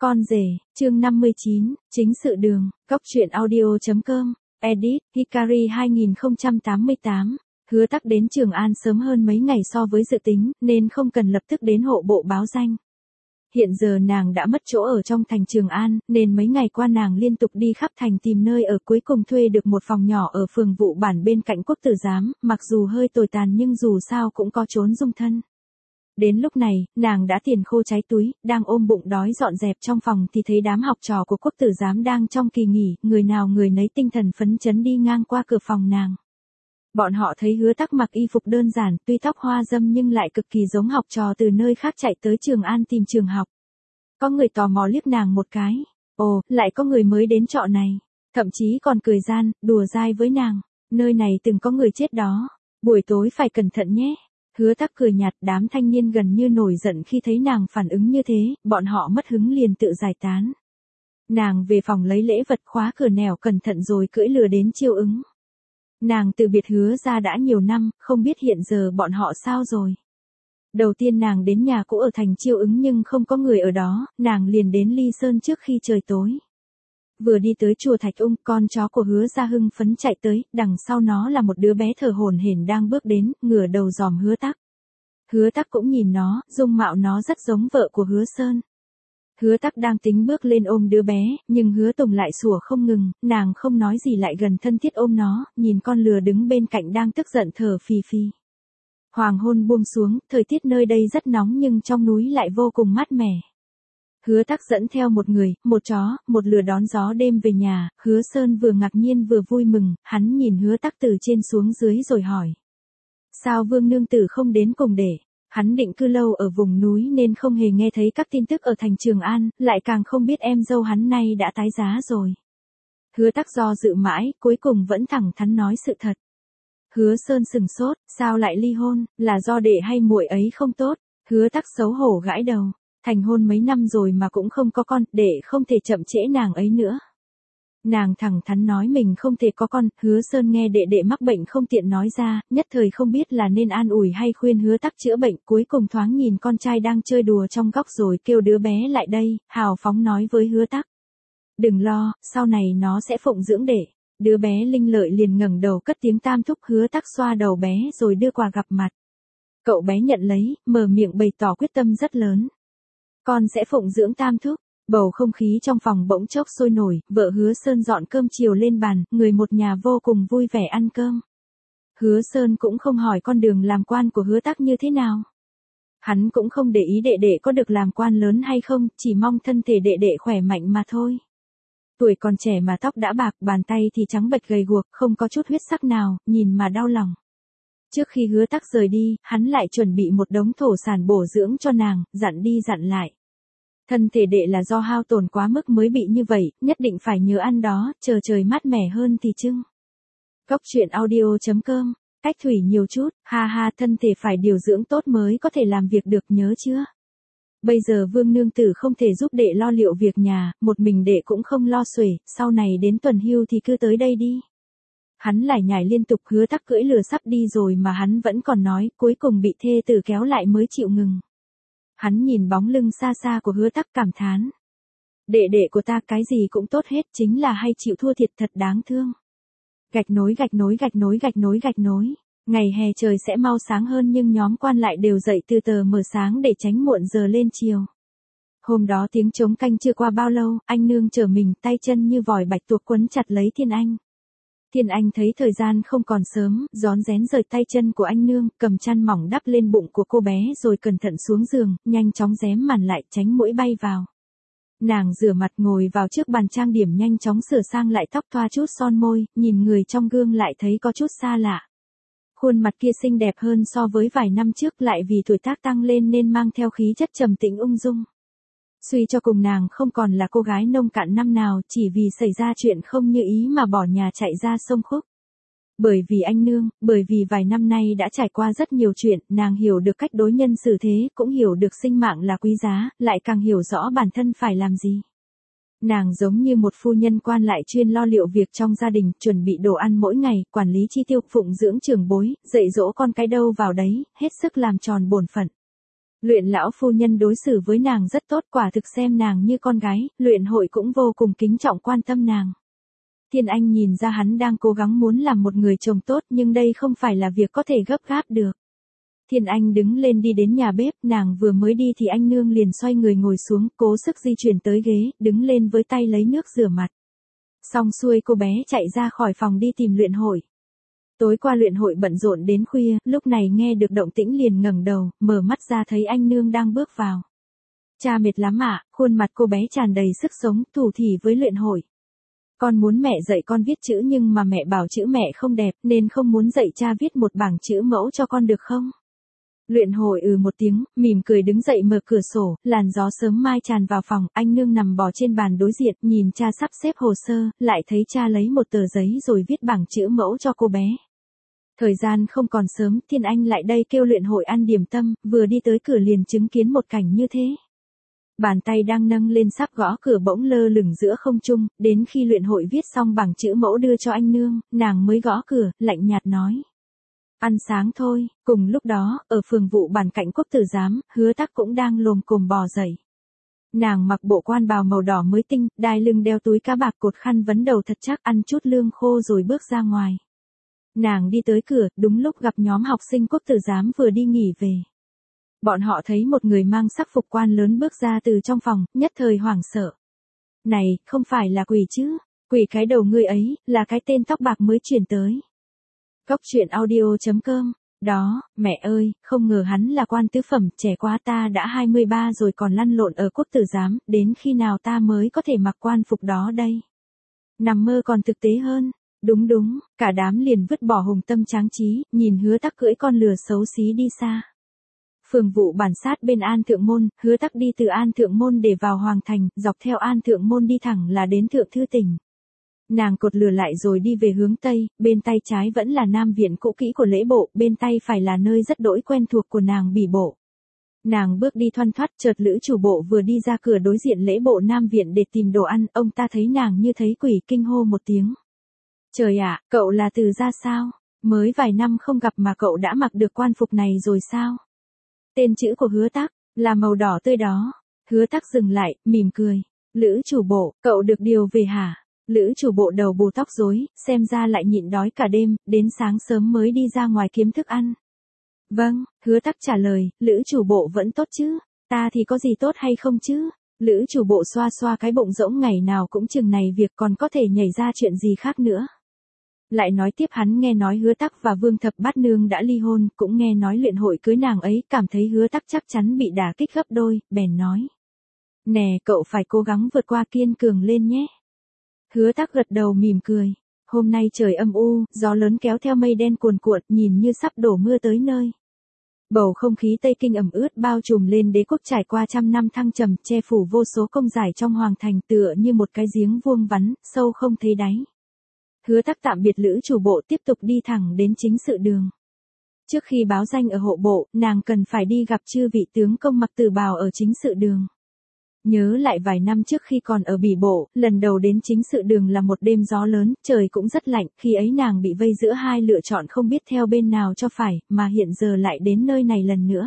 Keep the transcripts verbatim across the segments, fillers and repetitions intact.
Con rể, chương năm mươi chín, chính sự đường, cốc truyện audio.com, edit, Hikari hai không tám tám. Hứa Tắc đến Trường An sớm hơn mấy ngày so với dự tính, nên không cần lập tức đến hộ bộ báo danh. Hiện giờ nàng đã mất chỗ ở trong thành Trường An, nên mấy ngày qua nàng liên tục đi khắp thành tìm nơi ở, cuối cùng thuê được một phòng nhỏ ở phường Vụ Bản bên cạnh Quốc Tử Giám, mặc dù hơi tồi tàn nhưng dù sao cũng có chốn dung thân. Đến lúc này, nàng đã tiền khô cháy túi, đang ôm bụng đói dọn dẹp trong phòng thì thấy đám học trò của Quốc Tử Giám đang trong kỳ nghỉ, người nào người nấy tinh thần phấn chấn đi ngang qua cửa phòng nàng. Bọn họ thấy Hứa Tắc mặc y phục đơn giản, tuy tóc hoa dâm nhưng lại cực kỳ giống học trò từ nơi khác chạy tới Trường An tìm trường học. Có người tò mò liếc nàng một cái, ồ, lại có người mới đến trọ này, thậm chí còn cười gian, đùa dai với nàng, nơi này từng có người chết đó, buổi tối phải cẩn thận nhé. Hứa Tắc cười nhạt, đám thanh niên gần như nổi giận khi thấy nàng phản ứng như thế, bọn họ mất hứng liền tự giải tán. Nàng về phòng lấy lễ vật, khóa cửa nẻo cẩn thận rồi cưỡi lừa đến Chiêu Ứng. Nàng từ biệt Hứa ra đã nhiều năm, không biết hiện giờ bọn họ sao rồi. Đầu tiên nàng đến nhà cũ ở thành Chiêu Ứng nhưng không có người ở đó, nàng liền đến Ly Sơn trước khi trời tối. Vừa đi tới chùa Thạch Ung, con chó của Hứa ra hưng phấn chạy tới, đằng sau nó là một đứa bé thở hổn hển đang bước đến, ngửa đầu dòm Hứa Tắc. Hứa Tắc cũng nhìn nó, dung mạo nó rất giống vợ của Hứa Sơn. Hứa Tắc đang tính bước lên ôm đứa bé, nhưng Hứa Tùng lại sủa không ngừng, nàng không nói gì lại gần thân thiết ôm nó, nhìn con lừa đứng bên cạnh đang tức giận thở phì phì. Hoàng hôn buông xuống, thời tiết nơi đây rất nóng nhưng trong núi lại vô cùng mát mẻ. Hứa Tắc dẫn theo một người, một chó, một lừa đón gió đêm về nhà, Hứa Sơn vừa ngạc nhiên vừa vui mừng, hắn nhìn Hứa Tắc từ trên xuống dưới rồi hỏi. Sao Vương nương tử không đến cùng để? Hắn định cư lâu ở vùng núi nên không hề nghe thấy các tin tức ở thành Trường An, lại càng không biết em dâu hắn nay đã tái giá rồi. Hứa Tắc do dự mãi, cuối cùng vẫn thẳng thắn nói sự thật. Hứa Sơn sừng sốt, sao lại ly hôn, là do đệ hay muội ấy không tốt? Hứa Tắc xấu hổ gãi đầu. Thành hôn mấy năm rồi mà cũng không có con, đệ không thể chậm trễ nàng ấy nữa. Nàng thẳng thắn nói mình không thể có con, Hứa Sơn nghe đệ đệ mắc bệnh không tiện nói ra, nhất thời không biết là nên an ủi hay khuyên Hứa Tắc chữa bệnh, cuối cùng thoáng nhìn con trai đang chơi đùa trong góc rồi kêu đứa bé lại đây, hào phóng nói với Hứa Tắc. Đừng lo, sau này nó sẽ phụng dưỡng đệ. Đứa bé Linh Lợi liền ngẩng đầu cất tiếng tam thúc. Hứa Tắc xoa đầu bé rồi đưa quà gặp mặt. Cậu bé nhận lấy, mở miệng bày tỏ quyết tâm rất lớn. Con sẽ phụng dưỡng tam thúc. Bầu không khí trong phòng bỗng chốc sôi nổi, vợ Hứa Sơn dọn cơm chiều lên bàn, người một nhà vô cùng vui vẻ ăn cơm. Hứa Sơn cũng không hỏi con đường làm quan của Hứa Tắc như thế nào. Hắn cũng không để ý đệ đệ có được làm quan lớn hay không, chỉ mong thân thể đệ đệ khỏe mạnh mà thôi. Tuổi còn trẻ mà tóc đã bạc, bàn tay thì trắng bệch gầy guộc, không có chút huyết sắc nào, nhìn mà đau lòng. Trước khi Hứa Tắc rời đi, hắn lại chuẩn bị một đống thổ sản bổ dưỡng cho nàng, dặn đi dặn lại. Thân thể đệ là do hao tổn quá mức mới bị như vậy, nhất định phải nhớ ăn đó, chờ trời mát mẻ hơn thì chưng. Cốc truyện audio.com, cách thủy nhiều chút, ha ha, thân thể phải điều dưỡng tốt mới có thể làm việc được, nhớ chưa? Bây giờ Vương nương tử không thể giúp đệ lo liệu việc nhà, một mình đệ cũng không lo xuể, sau này đến tuần hưu thì cứ tới đây đi. Hắn lải nhải liên tục. Hứa Tắc cưỡi lừa sắp đi rồi mà hắn vẫn còn nói, cuối cùng bị thê tử kéo lại mới chịu ngừng. Hắn nhìn bóng lưng xa xa của Hứa Tắc cảm thán. Đệ đệ của ta cái gì cũng tốt hết, chính là hay chịu thua thiệt, thật đáng thương. Gạch nối gạch nối gạch nối gạch nối gạch nối. Ngày hè trời sẽ mau sáng hơn nhưng nhóm quan lại đều dậy từ tờ mờ sáng để tránh muộn giờ lên chiều. Hôm đó tiếng trống canh chưa qua bao lâu, anh nương trở mình, tay chân như vòi bạch tuộc quấn chặt lấy Thiên Anh. Thiên Anh thấy thời gian không còn sớm, rón rén rời tay chân của anh nương, cầm chăn mỏng đắp lên bụng của cô bé rồi cẩn thận xuống giường, nhanh chóng rém màn lại tránh muỗi bay vào. Nàng rửa mặt ngồi vào trước bàn trang điểm, nhanh chóng sửa sang lại tóc, thoa chút son môi, nhìn người trong gương lại thấy có chút xa lạ. Khuôn mặt kia xinh đẹp hơn so với vài năm trước, lại vì tuổi tác tăng lên nên mang theo khí chất trầm tĩnh ung dung. Suy cho cùng nàng không còn là cô gái nông cạn năm nào, chỉ vì xảy ra chuyện không như ý mà bỏ nhà chạy ra sông Khúc. Bởi vì anh nương, bởi vì vài năm nay đã trải qua rất nhiều chuyện, nàng hiểu được cách đối nhân xử thế, cũng hiểu được sinh mạng là quý giá, lại càng hiểu rõ bản thân phải làm gì. Nàng giống như một phu nhân quan lại chuyên lo liệu việc trong gia đình, chuẩn bị đồ ăn mỗi ngày, quản lý chi tiêu, phụng dưỡng trưởng bối, dạy dỗ con cái đâu vào đấy, hết sức làm tròn bổn phận. Luyện lão phu nhân đối xử với nàng rất tốt, quả thực xem nàng như con gái, luyện hội cũng vô cùng kính trọng quan tâm nàng. Thiên Anh nhìn ra hắn đang cố gắng muốn làm một người chồng tốt, nhưng đây không phải là việc có thể gấp gáp được. Thiên Anh đứng lên đi đến nhà bếp, nàng vừa mới đi thì anh nương liền xoay người ngồi xuống, cố sức di chuyển tới ghế, đứng lên với tay lấy nước rửa mặt. Xong xuôi cô bé chạy ra khỏi phòng đi tìm luyện hội. Tối qua luyện hội bận rộn đến khuya, lúc này nghe được động tĩnh liền ngẩng đầu, mở mắt ra thấy anh nương đang bước vào. Cha mệt lắm ạ, khuôn mặt cô bé tràn đầy sức sống, thủ thỉ với luyện hội. Con muốn mẹ dạy con viết chữ nhưng mà mẹ bảo chữ mẹ không đẹp nên không muốn dạy cha viết một bảng chữ mẫu cho con được không? Luyện hội ừ một tiếng, mỉm cười đứng dậy mở cửa sổ, làn gió sớm mai tràn vào phòng, anh nương nằm bò trên bàn đối diện, nhìn cha sắp xếp hồ sơ, lại thấy cha lấy một tờ giấy rồi viết bảng chữ mẫu cho cô bé. Thời gian không còn sớm, Thiên Anh lại đây kêu luyện hội ăn điểm tâm, vừa đi tới cửa liền chứng kiến một cảnh như thế. Bàn tay đang nâng lên sắp gõ cửa bỗng lơ lửng giữa không trung, đến khi luyện hội viết xong bảng chữ mẫu đưa cho anh nương, nàng mới gõ cửa, lạnh nhạt nói. Ăn sáng thôi. Cùng lúc đó, ở phường vụ bản cạnh Quốc tử giám, Hứa Tắc cũng đang lồm cồm bò dậy. Nàng mặc bộ quan bào màu đỏ mới tinh, đai lưng đeo túi cá bạc cột khăn vấn đầu thật chắc, ăn chút lương khô rồi bước ra ngoài. Nàng đi tới cửa, đúng lúc gặp nhóm học sinh Quốc tử giám vừa đi nghỉ về. Bọn họ thấy một người mang sắc phục quan lớn bước ra từ trong phòng, nhất thời hoảng sợ. Này, không phải là quỷ chứ? Quỷ cái đầu ngươi ấy, là cái tên tóc bạc mới chuyển tới. Cốc truyện audio chấm com. Đó, mẹ ơi, không ngờ hắn là quan tứ phẩm, trẻ quá ta đã hai mươi ba rồi còn lăn lộn ở Quốc tử giám, đến khi nào ta mới có thể mặc quan phục đó đây? Nằm mơ còn thực tế hơn. Đúng đúng, cả đám liền vứt bỏ hùng tâm tráng trí, nhìn Hứa Tắc cưỡi con lừa xấu xí đi xa. Phường vụ bản sát bên An Thượng Môn, Hứa Tắc đi từ An Thượng Môn để vào Hoàng Thành, dọc theo An Thượng Môn đi thẳng là đến Thượng Thư Tỉnh. Nàng cột lừa lại rồi đi về hướng Tây, bên tay trái vẫn là Nam Viện cũ kỹ của lễ bộ, bên tay phải là nơi rất đỗi quen thuộc của nàng Bỉ Bộ. Nàng bước đi thoăn thoắt, chợt lữ chủ bộ vừa đi ra cửa đối diện lễ bộ Nam Viện để tìm đồ ăn, ông ta thấy nàng như thấy quỷ, kinh hô một tiếng. Trời ạ, cậu là từ gia sao? Mới vài năm không gặp mà cậu đã mặc được quan phục này rồi sao? Tên chữ của Hứa Tắc, là màu đỏ tươi đó. Hứa Tắc dừng lại, mỉm cười. Lữ chủ bộ, cậu được điều về hả? Lữ chủ bộ đầu bù tóc rối, xem ra lại nhịn đói cả đêm, đến sáng sớm mới đi ra ngoài kiếm thức ăn. Vâng, Hứa Tắc trả lời, Lữ chủ bộ vẫn tốt chứ? Ta thì có gì tốt hay không chứ? Lữ chủ bộ xoa xoa cái bụng rỗng, ngày nào cũng chừng này việc, còn có thể nhảy ra chuyện gì khác nữa. Lại nói tiếp, hắn nghe nói Hứa Tắc và Vương Thập Bát Nương đã ly hôn, cũng nghe nói luyện hội cưới nàng ấy, cảm thấy Hứa Tắc chắc chắn bị đả kích gấp đôi, bèn nói. Nè, cậu phải cố gắng vượt qua, kiên cường lên nhé. Hứa Tắc gật đầu mỉm cười. Hôm nay trời âm u, gió lớn kéo theo mây đen cuồn cuộn, nhìn như sắp đổ mưa tới nơi. Bầu không khí Tây Kinh ẩm ướt bao trùm lên đế quốc trải qua trăm năm thăng trầm, che phủ vô số công giải trong hoàng thành, tựa như một cái giếng vuông vắn, sâu không thấy đáy. Hứa Tắc tạm biệt Lữ chủ bộ, tiếp tục đi thẳng đến chính sự đường. Trước khi báo danh ở hộ bộ, nàng cần phải đi gặp chư vị tướng công mặc tử bào ở chính sự đường. Nhớ lại vài năm trước khi còn ở Bỉ Bộ, lần đầu đến chính sự đường là một đêm gió lớn, trời cũng rất lạnh, khi ấy nàng bị vây giữa hai lựa chọn không biết theo bên nào cho phải, mà hiện giờ lại đến nơi này lần nữa.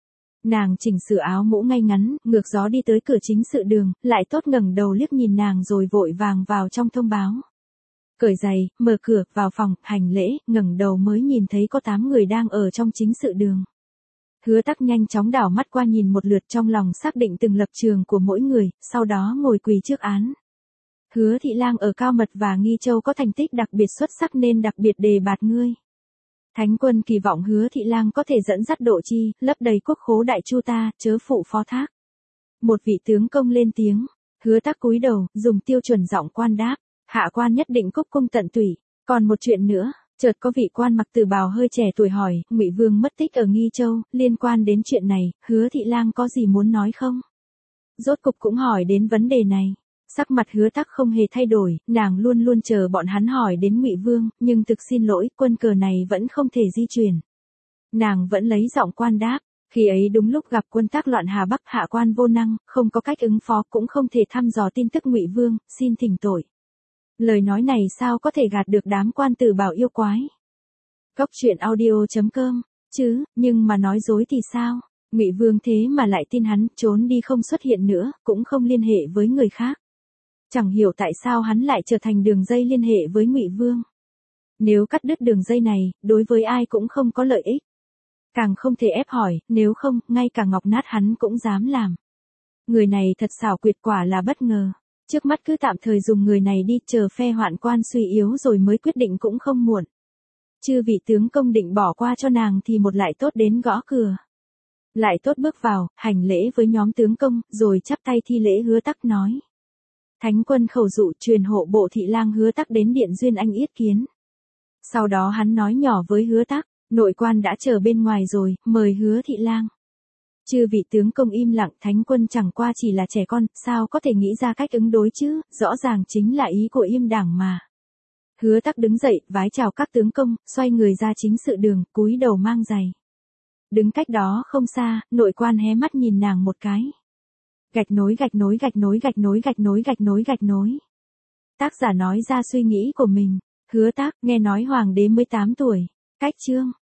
Nàng chỉnh sửa áo mũ ngay ngắn, ngược gió đi tới cửa chính sự đường, lại tốt ngẩng đầu liếc nhìn nàng rồi vội vàng vào trong thông báo. Cởi giày, mở cửa, vào phòng, hành lễ, ngẩng đầu mới nhìn thấy có tám người đang ở trong chính sự đường. Hứa Tắc nhanh chóng đảo mắt qua nhìn một lượt, trong lòng xác định từng lập trường của mỗi người, sau đó ngồi quỳ trước án. Hứa Thị Lang ở Cao Mật và Nghi Châu có thành tích đặc biệt xuất sắc nên đặc biệt đề bạt ngươi. Thánh quân kỳ vọng Hứa Thị Lang có thể dẫn dắt độ chi, lấp đầy quốc khố đại chu ta, chớ phụ phó thác. Một vị tướng công lên tiếng. Hứa Tắc cúi đầu, dùng tiêu chuẩn giọng quan đáp. Hạ quan nhất định cúc cung tận tủy. Còn một chuyện nữa. Chợt có vị quan mặc tử bào hơi trẻ tuổi hỏi, Ngụy Vương mất tích ở Nghi Châu, liên quan đến chuyện này, Hứa Thị Lang có gì muốn nói không? Rốt cục cũng hỏi đến vấn đề này. Sắc mặt Hứa Tắc không hề thay đổi, nàng luôn luôn chờ bọn hắn hỏi đến Ngụy Vương, nhưng thực xin lỗi, quân cờ này vẫn không thể di chuyển. Nàng vẫn lấy giọng quan đáp, khi ấy đúng lúc gặp quân tác loạn Hà Bắc, hạ quan vô năng, không có cách ứng phó, cũng không thể thăm dò tin tức Ngụy Vương, xin thỉnh tội. Lời nói này sao có thể gạt được đám quan tử bảo yêu quái. Cốc truyện audio chấm com, chứ, nhưng mà nói dối thì sao? Ngụy Vương thế mà lại tin hắn, trốn đi không xuất hiện nữa, cũng không liên hệ với người khác. Chẳng hiểu tại sao hắn lại trở thành đường dây liên hệ với Ngụy Vương. Nếu cắt đứt đường dây này, đối với ai cũng không có lợi ích. Càng không thể ép hỏi, nếu không, ngay cả ngọc nát hắn cũng dám làm. Người này thật xảo quyệt, quả là bất ngờ. Trước mắt cứ tạm thời dùng người này đi, chờ phe hoạn quan suy yếu rồi mới quyết định cũng không muộn. Chư vị tướng công định bỏ qua cho nàng thì một lại tốt đến gõ cửa. Lại tốt bước vào, hành lễ với nhóm tướng công, rồi chắp tay thi lễ. Hứa Tắc nói. Thánh quân khẩu dụ, truyền hộ bộ thị lang Hứa Tắc đến điện Duyên Anh yết kiến. Sau đó hắn nói nhỏ với Hứa Tắc, nội quan đã chờ bên ngoài rồi, mời Hứa thị lang. Chư vị tướng công im lặng, thánh quân chẳng qua chỉ là trẻ con, sao có thể nghĩ ra cách ứng đối chứ, rõ ràng chính là ý của Yêm Đảng mà. Hứa Tắc đứng dậy, vái chào các tướng công, xoay người ra chính sự đường, cúi đầu mang giày. Đứng cách đó không xa, nội quan hé mắt nhìn nàng một cái. Gạch nối gạch nối gạch nối gạch nối gạch nối gạch nối gạch nối. Tác giả nói ra suy nghĩ của mình. Hứa Tắc, nghe nói hoàng đế mới tám tuổi. Cách chương.